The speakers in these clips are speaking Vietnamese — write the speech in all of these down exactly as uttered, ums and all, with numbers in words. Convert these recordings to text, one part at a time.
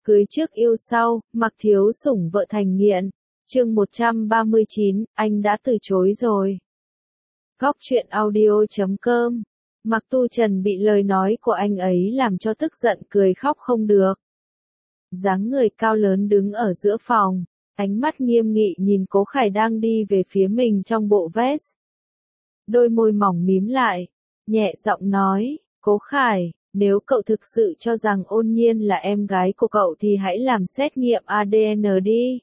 Cưới trước yêu sau, Mặc Thiếu sủng vợ thành nghiện. Chương một trăm ba mươi chín, anh đã từ chối rồi. Góc truyện audio chấm com. Mặc Tu Trần bị lời nói của anh ấy làm cho tức giận cười khóc không được. Dáng người cao lớn đứng ở giữa phòng, ánh mắt nghiêm nghị nhìn Cố Khải đang đi về phía mình trong bộ vest. Đôi môi mỏng mím lại, nhẹ giọng nói, Cố Khải, nếu cậu thực sự cho rằng Ôn Nhiên là em gái của cậu thì hãy làm xét nghiệm a đê en đi.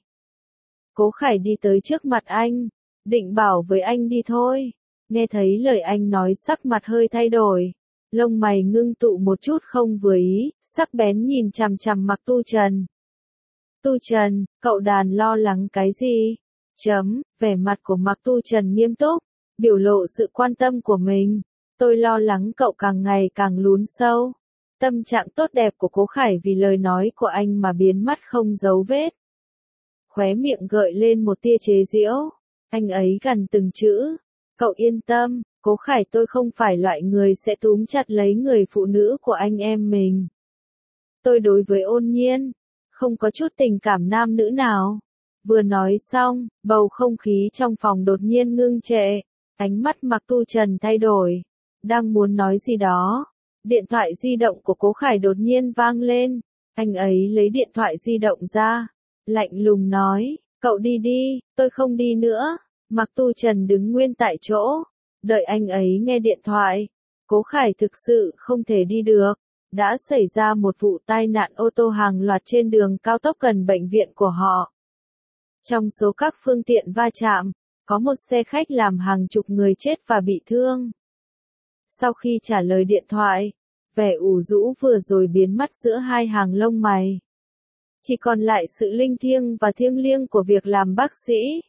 Cố Khải đi tới trước mặt anh, định bảo với anh đi thôi. Nghe thấy lời anh nói sắc mặt hơi thay đổi, lông mày ngưng tụ một chút không vừa ý, sắc bén nhìn chằm chằm Mặc Tu Trần. Tu Trần, cậu đàn lo lắng cái gì? Chấm, vẻ mặt của Mặc Tu Trần nghiêm túc, biểu lộ sự quan tâm của mình. Tôi lo lắng cậu càng ngày càng lún sâu. Tâm trạng tốt đẹp của Cố Khải vì lời nói của anh mà biến mất không dấu vết. Khóe miệng gợi lên một tia chế giễu. Anh ấy gần từng chữ. Cậu yên tâm, Cố Khải, tôi không phải loại người sẽ túm chặt lấy người phụ nữ của anh em mình. Tôi đối với Ôn Nhiên, không có chút tình cảm nam nữ nào. Vừa nói xong, bầu không khí trong phòng đột nhiên ngưng trệ. Ánh mắt Mặc Tu Trần thay đổi. Đang muốn nói gì đó. Điện thoại di động của Cố Khải đột nhiên vang lên. Anh ấy lấy điện thoại di động ra. Lạnh lùng nói, cậu đi đi, tôi không đi nữa. Mặc Tu Trần đứng nguyên tại chỗ. Đợi anh ấy nghe điện thoại. Cố Khải thực sự không thể đi được. Đã xảy ra một vụ tai nạn ô tô hàng loạt trên đường cao tốc gần bệnh viện của họ. Trong số các phương tiện va chạm, có một xe khách làm hàng chục người chết và bị thương. Sau khi trả lời điện thoại, vẻ ủ rũ vừa rồi biến mất giữa hai hàng lông mày. Chỉ còn lại sự linh thiêng và thiêng liêng của việc làm bác sĩ.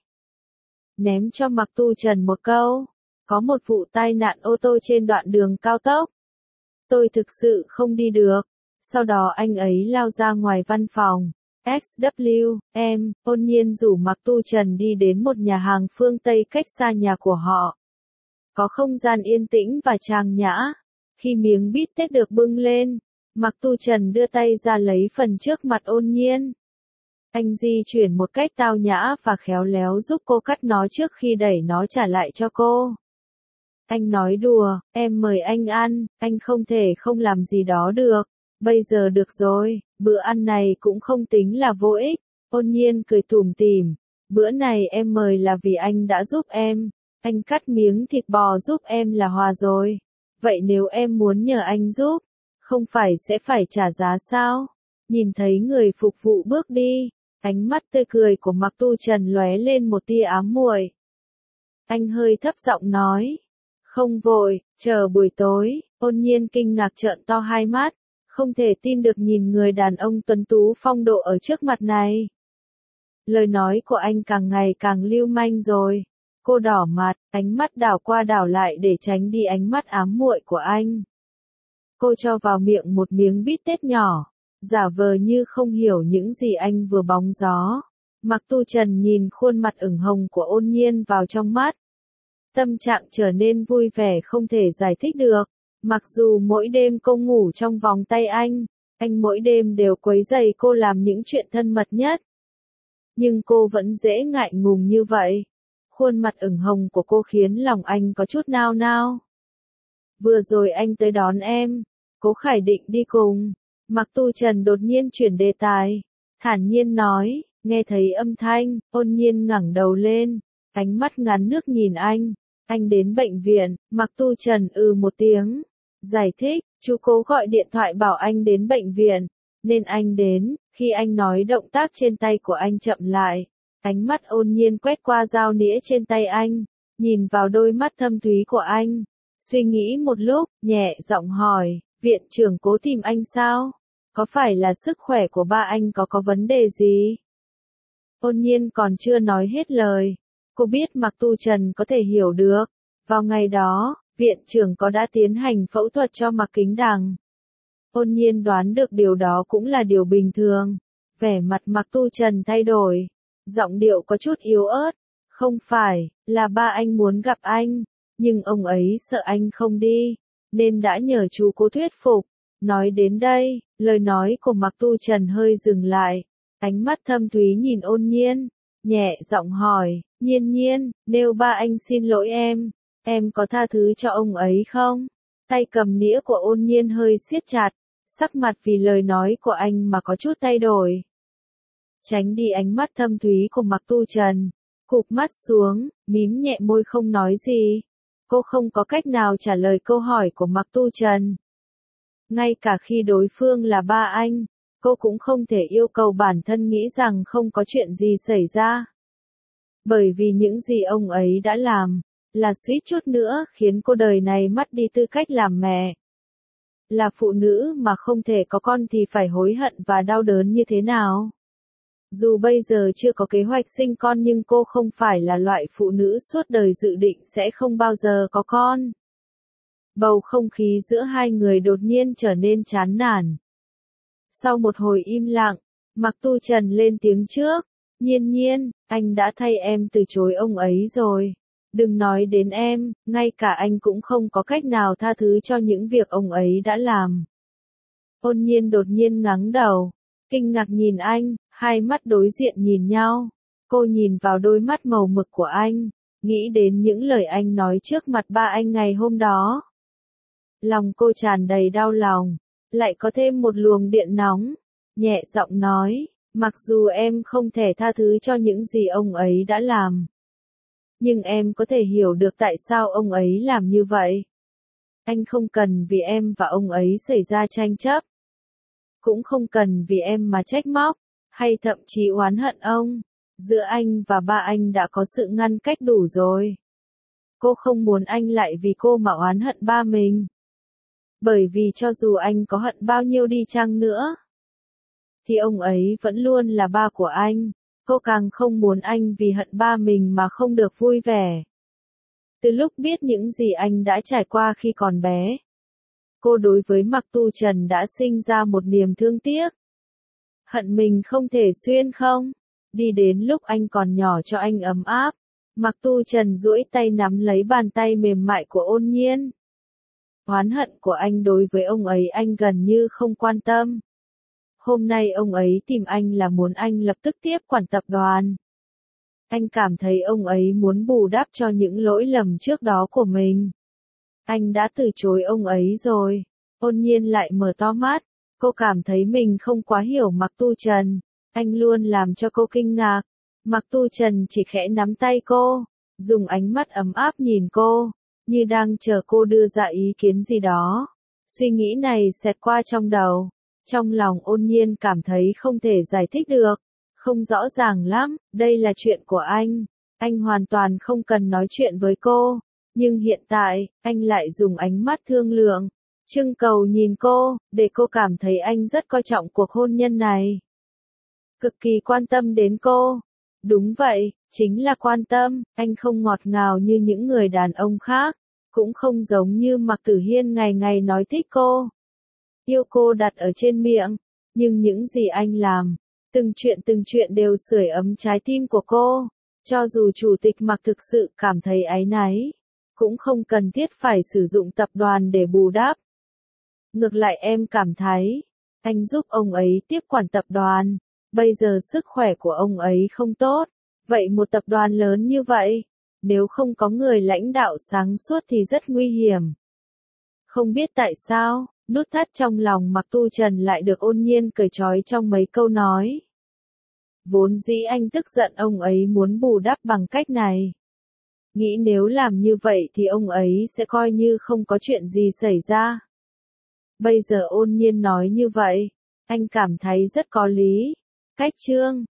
Ném cho Mặc Tu Trần một câu, có một vụ tai nạn ô tô trên đoạn đường cao tốc. Tôi thực sự không đi được. Sau đó anh ấy lao ra ngoài văn phòng. ích vê kép, Ôn Nhiên rủ Mặc Tu Trần đi đến một nhà hàng phương Tây cách xa nhà của họ. Có không gian yên tĩnh và trang nhã. Khi miếng bít tết được bưng lên, Mặc Tu Trần đưa tay ra lấy phần trước mặt Ôn Nhiên. Anh di chuyển một cách tao nhã và khéo léo giúp cô cắt nó trước khi đẩy nó trả lại cho cô. Anh nói đùa, em mời anh ăn, anh không thể không làm gì đó được. Bây giờ được rồi, bữa ăn này cũng không tính là vô ích. Ôn Nhiên cười tủm tỉm, bữa này em mời là vì anh đã giúp em. Anh cắt miếng thịt bò giúp em là hòa rồi. Vậy nếu em muốn nhờ anh giúp, không phải sẽ phải trả giá sao? Nhìn thấy người phục vụ bước đi, ánh mắt tươi cười của Mặc Tu Trần lóe lên một tia ám muội. Anh hơi thấp giọng nói, không vội, chờ buổi tối. Ôn Nhiên kinh ngạc trợn to hai mắt, không thể tin được nhìn người đàn ông tuấn tú phong độ ở trước mặt này. Lời nói của anh càng ngày càng lưu manh rồi. Cô đỏ mặt, ánh mắt đảo qua đảo lại để tránh đi ánh mắt ám muội của anh. Cô cho vào miệng một miếng bít tết nhỏ, giả vờ như không hiểu những gì anh vừa bóng gió. Mặc Tu Trần nhìn khuôn mặt ửng hồng của Ôn Nhiên vào trong mắt. Tâm trạng trở nên vui vẻ không thể giải thích được. Mặc dù mỗi đêm cô ngủ trong vòng tay anh, anh mỗi đêm đều quấy rầy cô làm những chuyện thân mật nhất. Nhưng cô vẫn dễ ngại ngùng như vậy. Khuôn mặt ửng hồng của cô khiến lòng anh có chút nao nao. Vừa rồi anh tới đón em. Cố Khải định đi cùng. Mặc Tu Trần đột nhiên chuyển đề tài. Thản nhiên nói, nghe thấy âm thanh, Ôn Nhiên ngẩng đầu lên. Ánh mắt ngắn nước nhìn anh. Anh đến bệnh viện. Mặc Tu Trần ừ một tiếng. Giải thích, chú Cố gọi điện thoại bảo anh đến bệnh viện. Nên anh đến. Khi anh nói, động tác trên tay của anh chậm lại. Ánh mắt Ôn Nhiên quét qua dao nĩa trên tay anh, nhìn vào đôi mắt thâm thúy của anh. Suy nghĩ một lúc, nhẹ giọng hỏi, viện trưởng Cố tìm anh sao? Có phải là sức khỏe của ba anh có có vấn đề gì? Ôn Nhiên còn chưa nói hết lời. Cô biết Mặc Tu Trần có thể hiểu được. Vào ngày đó, viện trưởng có đã tiến hành phẫu thuật cho Mặc Kính Đằng. Ôn Nhiên đoán được điều đó cũng là điều bình thường. Vẻ mặt Mặc Tu Trần thay đổi. Giọng điệu có chút yếu ớt. Không phải, là ba anh muốn gặp anh. Nhưng ông ấy sợ anh không đi. Nên đã nhờ chú Cố thuyết phục. Nói đến đây, lời nói của Mạc Tu Trần hơi dừng lại, ánh mắt thâm thúy nhìn Ôn Nhiên, nhẹ giọng hỏi, Nhiên Nhiên, nếu ba anh xin lỗi em, em có tha thứ cho ông ấy không? Tay cầm nĩa của Ôn Nhiên hơi siết chặt, sắc mặt vì lời nói của anh mà có chút thay đổi. Tránh đi ánh mắt thâm thúy của Mạc Tu Trần, cụp mắt xuống, mím nhẹ môi không nói gì. Cô không có cách nào trả lời câu hỏi của Mạc Tu Trần. Ngay cả khi đối phương là ba anh, cô cũng không thể yêu cầu bản thân nghĩ rằng không có chuyện gì xảy ra. Bởi vì những gì ông ấy đã làm, là suýt chút nữa khiến cô đời này mất đi tư cách làm mẹ. Là phụ nữ mà không thể có con thì phải hối hận và đau đớn như thế nào? Dù bây giờ chưa có kế hoạch sinh con nhưng cô không phải là loại phụ nữ suốt đời dự định sẽ không bao giờ có con. Bầu không khí giữa hai người đột nhiên trở nên chán nản. Sau một hồi im lặng, Mạc Tu Trần lên tiếng trước, Nhiên Nhiên, anh đã thay em từ chối ông ấy rồi. Đừng nói đến em, ngay cả anh cũng không có cách nào tha thứ cho những việc ông ấy đã làm. Ôn Nhiên đột nhiên ngẩng đầu, kinh ngạc nhìn anh, hai mắt đối diện nhìn nhau. Cô nhìn vào đôi mắt màu mực của anh, nghĩ đến những lời anh nói trước mặt ba anh ngày hôm đó. Lòng cô tràn đầy đau lòng, lại có thêm một luồng điện nóng, nhẹ giọng nói, mặc dù em không thể tha thứ cho những gì ông ấy đã làm. Nhưng em có thể hiểu được tại sao ông ấy làm như vậy. Anh không cần vì em và ông ấy xảy ra tranh chấp. Cũng không cần vì em mà trách móc, hay thậm chí oán hận ông. Giữa anh và ba anh đã có sự ngăn cách đủ rồi. Cô không muốn anh lại vì cô mà oán hận ba mình. Bởi vì cho dù anh có hận bao nhiêu đi chăng nữa, thì ông ấy vẫn luôn là ba của anh. Cô càng không muốn anh vì hận ba mình mà không được vui vẻ. Từ lúc biết những gì anh đã trải qua khi còn bé, cô đối với Mạc Tu Trần đã sinh ra một niềm thương tiếc. Hận mình không thể xuyên không? Đi đến lúc anh còn nhỏ cho anh ấm áp. Mạc Tu Trần duỗi tay nắm lấy bàn tay mềm mại của Ôn Nhiên. Oán hận của anh đối với ông ấy anh gần như không quan tâm. Hôm nay ông ấy tìm anh là muốn anh lập tức tiếp quản tập đoàn. Anh cảm thấy ông ấy muốn bù đắp cho những lỗi lầm trước đó của mình. Anh đã từ chối ông ấy rồi. Ôn Nhiên lại mở to mắt. Cô cảm thấy mình không quá hiểu Mạc Tu Trần. Anh luôn làm cho cô kinh ngạc. Mạc Tu Trần chỉ khẽ nắm tay cô, dùng ánh mắt ấm áp nhìn cô, như đang chờ cô đưa ra ý kiến gì đó. Suy nghĩ này xẹt qua trong đầu. Trong lòng Ôn Nhiên cảm thấy không thể giải thích được. Không rõ ràng lắm, đây là chuyện của anh. Anh hoàn toàn không cần nói chuyện với cô. Nhưng hiện tại, anh lại dùng ánh mắt thương lượng, trưng cầu nhìn cô, để cô cảm thấy anh rất coi trọng cuộc hôn nhân này. Cực kỳ quan tâm đến cô. Đúng vậy, chính là quan tâm. Anh không ngọt ngào như những người đàn ông khác. Cũng không giống như Mạc Tử Hiên ngày ngày nói thích cô. Yêu cô đặt ở trên miệng. Nhưng những gì anh làm, từng chuyện từng chuyện đều sưởi ấm trái tim của cô. Cho dù chủ tịch Mạc thực sự cảm thấy áy náy, cũng không cần thiết phải sử dụng tập đoàn để bù đắp. Ngược lại em cảm thấy, anh giúp ông ấy tiếp quản tập đoàn. Bây giờ sức khỏe của ông ấy không tốt. Vậy một tập đoàn lớn như vậy, nếu không có người lãnh đạo sáng suốt thì rất nguy hiểm. Không biết tại sao, nút thắt trong lòng Mạc Tu Trần lại được Ôn Nhiên cởi trói trong mấy câu nói. Vốn dĩ anh tức giận ông ấy muốn bù đắp bằng cách này. Nghĩ nếu làm như vậy thì ông ấy sẽ coi như không có chuyện gì xảy ra. Bây giờ Ôn Nhiên nói như vậy, anh cảm thấy rất có lý. Cách chương